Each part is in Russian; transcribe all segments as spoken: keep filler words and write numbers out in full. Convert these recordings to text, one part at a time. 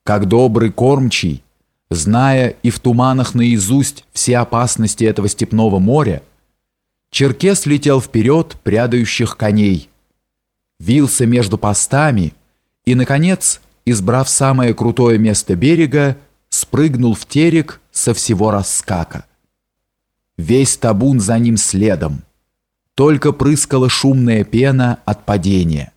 Как добрый кормчий, зная и в туманах наизусть все опасности этого степного моря, черкес летел вперед прядающих коней, вился между постами и, наконец, избрав самое крутое место берега, спрыгнул в терек со всего раскака. Весь табун за ним следом, только прыскала шумная пена от падения.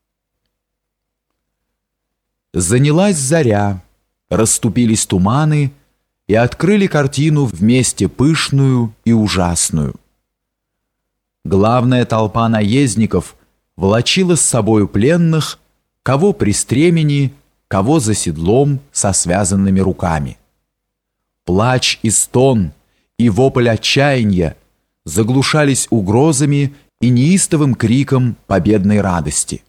Занялась заря, расступились туманы и открыли картину вместе пышную и ужасную. Главная толпа наездников волочила с собою пленных, кого при стремени, кого за седлом со связанными руками. Плач и стон и вопль отчаяния заглушались угрозами и неистовым криком победной радости.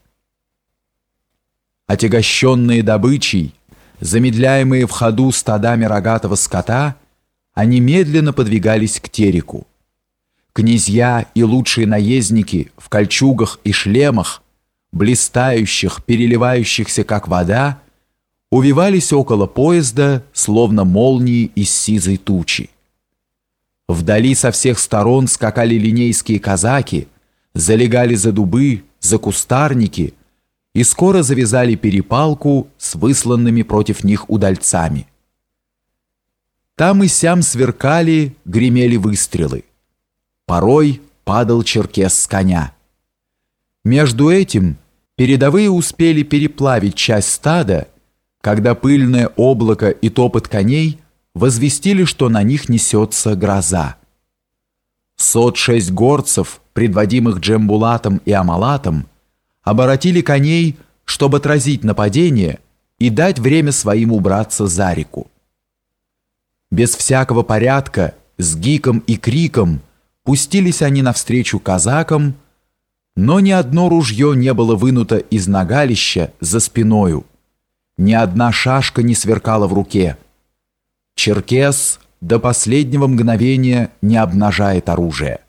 Отягощенные добычей, замедляемые в ходу стадами рогатого скота, они медленно подвигались к тереку. Князья и лучшие наездники в кольчугах и шлемах, блистающих, переливающихся как вода, увивались около поезда, словно молнии из сизой тучи. Вдали со всех сторон скакали линейские казаки, залегали за дубы, за кустарники и скоро завязали перепалку с высланными против них удальцами. Там и сям сверкали, гремели выстрелы. Порой падал черкес с коня. Между этим передовые успели переплавить часть стада, когда пыльное облако и топот коней возвестили, что на них несется гроза. Сот шесть горцев, предводимых Джембулатом и Амалатом, оборотили коней, чтобы отразить нападение и дать время своим убраться за реку. Без всякого порядка, с гиком и криком пустились они навстречу казакам, но ни одно ружье не было вынуто из нагалища за спиною, ни одна шашка не сверкала в руке. Черкес до последнего мгновения не обнажает оружие.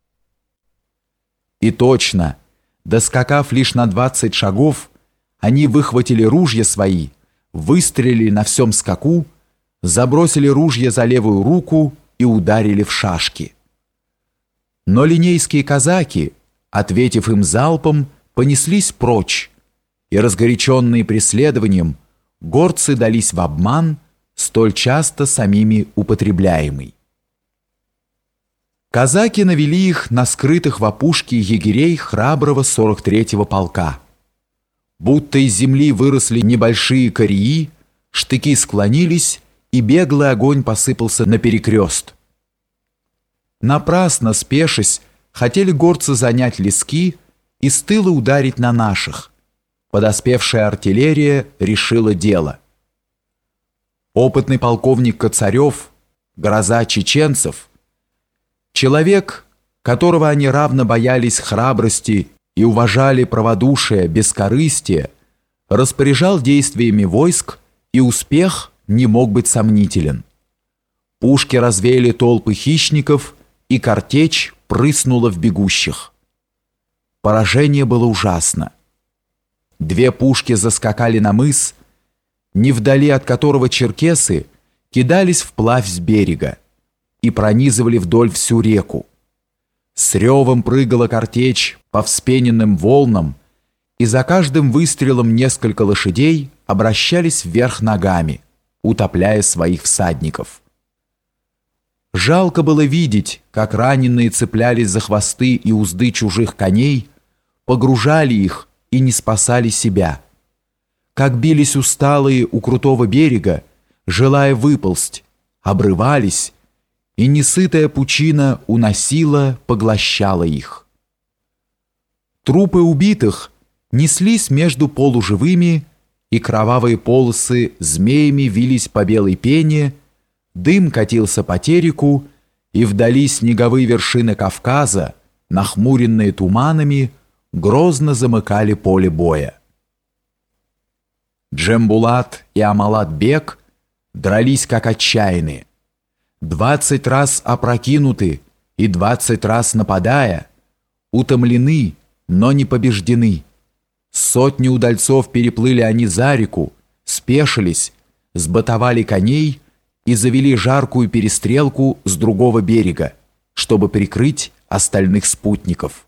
И точно, доскакав лишь на двадцать шагов, они выхватили ружья свои, выстрелили на всем скаку, забросили ружья за левую руку и ударили в шашки. Но линейские казаки, ответив им залпом, понеслись прочь, и, разгоряченные преследованием, горцы дались в обман, столь часто самими употребляемый. Казаки навели их на скрытых в опушке егерей храброго сорок третьего полка. Будто из земли выросли небольшие колеи, штыки склонились, и беглый огонь посыпался на перекрест. Напрасно, спешась, хотели горцы занять лески и с тыла ударить на наших. Подоспевшая артиллерия решила дело. Опытный полковник Коцарев, гроза чеченцев, человек, которого они равно боялись храбрости и уважали праводушие, бескорыстие, распоряжал действиями войск, и успех не мог быть сомнителен. Пушки развеяли толпы хищников, и картечь прыснула в бегущих. Поражение было ужасно. Две пушки заскакали на мыс, не вдали от которого черкесы кидались вплавь с берега и пронизывали вдоль всю реку. С ревом прыгала картечь по вспененным волнам, и за каждым выстрелом несколько лошадей обращались вверх ногами, утопляя своих всадников. Жалко было видеть, как раненые цеплялись за хвосты и узды чужих коней, погружали их и не спасали себя, как бились усталые у крутого берега, желая выползть, обрывались, и несытая пучина уносила, поглощала их. Трупы убитых неслись между полуживыми, и кровавые полосы змеями вились по белой пене, дым катился по тереку, и вдали снеговые вершины Кавказа, нахмуренные туманами, грозно замыкали поле боя. Джембулат и Амалат-бек дрались как отчаянные. Двадцать раз опрокинуты и двадцать раз нападая, утомлены, но не побеждены. Сотни удальцов переплыли они за реку, спешились, сбатовали коней и завели жаркую перестрелку с другого берега, чтобы прикрыть остальных спутников.